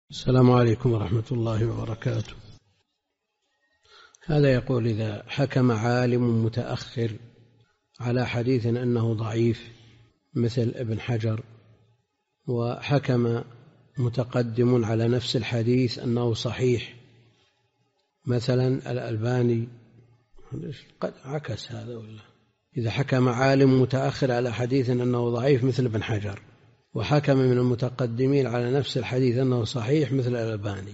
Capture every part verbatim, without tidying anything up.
السلام عليكم ورحمة الله وبركاته. هذا يقول: إذا حكم عالم متأخر على حديث أنه ضعيف مثل ابن حجر، وحكم متقدم على نفس الحديث أنه صحيح مثلا الألباني، قد عكس هذا ولا؟ إذا حكم عالم متأخر على حديث أنه ضعيف مثل ابن حجر، وحكم من المتقدمين على نفس الحديث أنه صحيح مثل الألباني،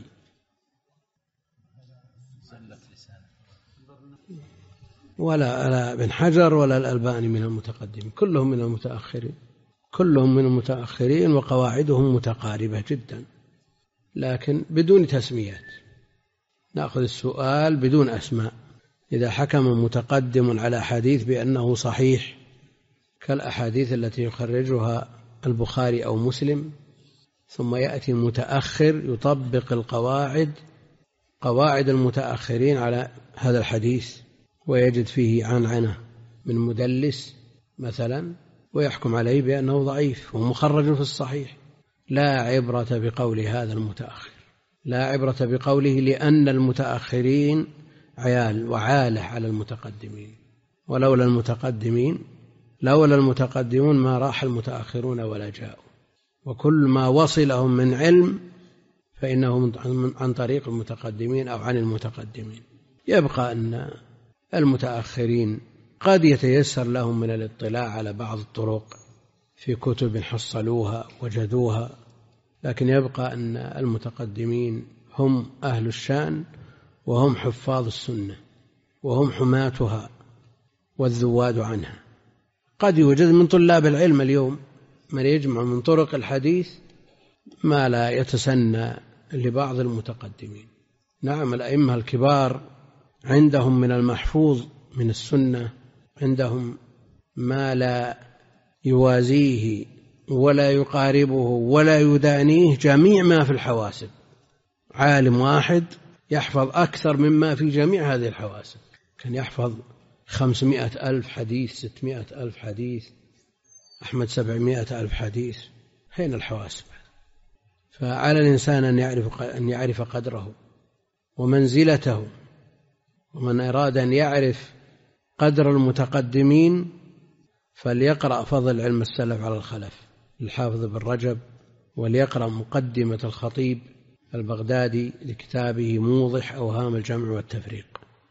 ولا لا ابن حجر ولا الألباني من المتقدمين، كلهم من المتأخرين، كلهم من المتأخرين وقواعدهم متقاربة جدا، لكن بدون تسميات. نأخذ السؤال بدون أسماء. إذا حكم متقدم على حديث بأنه صحيح كالأحاديث التي يخرجها البخاري أو مسلم، ثم يأتي متأخر يطبق القواعد قواعد المتأخرين على هذا الحديث، ويجد فيه عنعنة من مدلس مثلا، ويحكم عليه بأنه ضعيف ومخرج في الصحيح، لا عبرة بقول هذا المتأخر، لا عبرة بقوله، لأن المتأخرين عيال وعالة على المتقدمين، ولولا المتقدمين لولا المتقدمون ما راح المتأخرون ولا جاءوا، وكل ما وصلهم من علم فإنه عن طريق المتقدمين أو عن المتقدمين. يبقى أن المتأخرين قد يتيسر لهم من الاطلاع على بعض الطرق في كتب حصلوها وجدوها، لكن يبقى أن المتقدمين هم أهل الشأن، وهم حفاظ السنة، وهم حماتها والذواد عنها. قد يوجد من طلاب العلم اليوم من يجمع من طرق الحديث ما لا يتسنى لبعض المتقدمين. نعم، الأئمة الكبار عندهم من المحفوظ من السنة، عندهم ما لا يوازيه ولا يقاربه ولا يدانيه جميع ما في الحواسب. عالم واحد يحفظ أكثر مما في جميع هذه الحواسب، كان يحفظ خمسمائة ألف حديث، ستمائة ألف حديث، أحمد سبعمائة ألف حديث. هين الحواسب؟ فعلى الإنسان أن يعرف, أن يعرف قدره ومنزلته، ومن أراد أن يعرف قدر المتقدمين فليقرأ فضل علم السلف على الخلف للحافظ بن رجب، وليقرأ مقدمة الخطيب البغدادي لكتابه موضح أوهام الجمع والتفريق.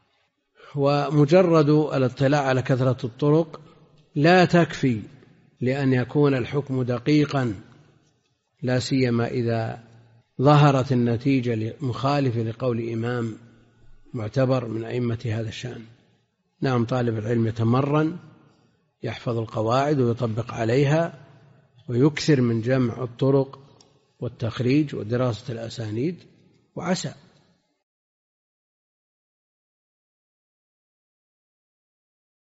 ومجرد الاطلاع على كثرة الطرق لا تكفي لأن يكون الحكم دقيقا، لا سيما إذا ظهرت النتيجة مخالفة لقول إمام معتبر من أئمة هذا الشأن. نعم، طالب العلم يتمرن، يحفظ القواعد ويطبق عليها، ويكثر من جمع الطرق والتخريج ودراسة الأسانيد، وعسى